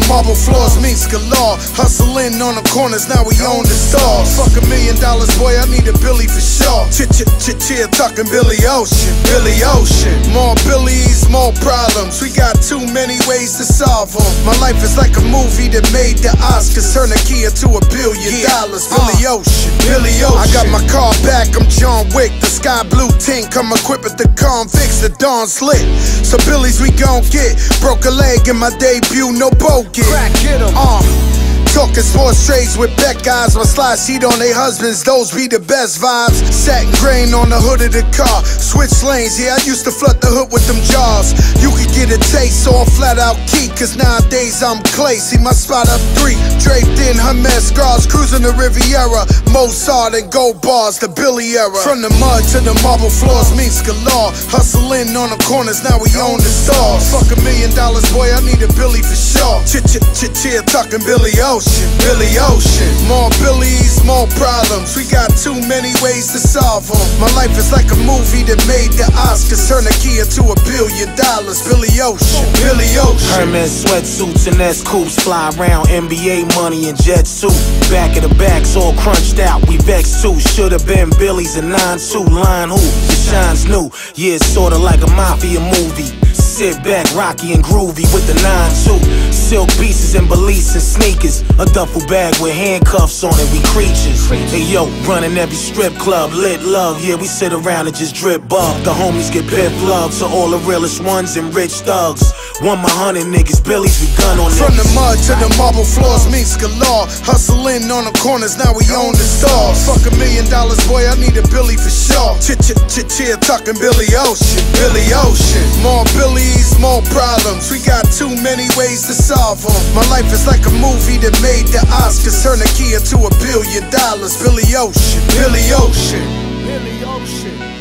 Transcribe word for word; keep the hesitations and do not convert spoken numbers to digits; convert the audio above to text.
marble floors means galore. Hustling on the corners, now we own the stars. Fuck a million dollars, boy, I need a Billy for sure. Chit chit chit chit talking Billy Ocean, Billy Ocean. More Billies, more problems. We got too many ways to solve them. My life is like a movie that made the Oscars. Turn a key into a billion dollars. Billy Ocean, Billy Ocean. I got my car back, I'm John Wick. The sky blue tint, come equipped with the convicts. The dawn's lit, so Billy's we gon' get. Broke a leg in my debut, no bogus. Crack, get 'em. Uh, talking sports trades with bet guys. My slide seat on they husbands, those be the best vibes. Satin grain on the hood of the car. Switch lanes, yeah, I used to flood the hood with them jars. You could get a taste, so I'm flat out key. Cause nowadays I'm clay, see my spot up three. Draped in Hermes scars, cruising the Riviera. Mozart and gold bars, the Billy era. From the mud to the marble floors means galore. Hustling on the corners, now we own the stars. Fuck a million dollars, boy, I need a Billy for sure. Chit chit chit chit talking Billy Ocean, Billy Ocean. More Billies, more problems. We got too many ways to solve them. My life is like a movie that made the Oscars. Turn a key into a billion dollars. Billy Ocean, Billy Ocean. Hermes sweatsuits and S coupes, fly around N B A money and jet suit. Back of the backs all crunched out, we vexed too. Should've been Billy's and nine two line who the shine's new. Yeah, it's sorta like a mafia movie. Sit back, rocky and groovy with the nine two. Silk pieces and beliefs and sneakers. A duffel bag with handcuffs on it, we creatures. Hey yo, running every strip club, lit love. Yeah, we sit around and just drip bug. The homies get piff love to all the realest ones and rich thugs. One my hundred niggas, Billy's, we gun on From the niggas. mud to the marble floors means galore. Hustling on the corners, now we own the stars. Fuck a million dollars, boy, I need a Billy for sure. Chit chit chit chit talking Billy Ocean, Billy Ocean. More Billies, more problems. We got too many ways to solve them. My life is like a movie that made the Oscars. Turn a key into a billion dollars. Billy Ocean, Billy Ocean, Billy Ocean.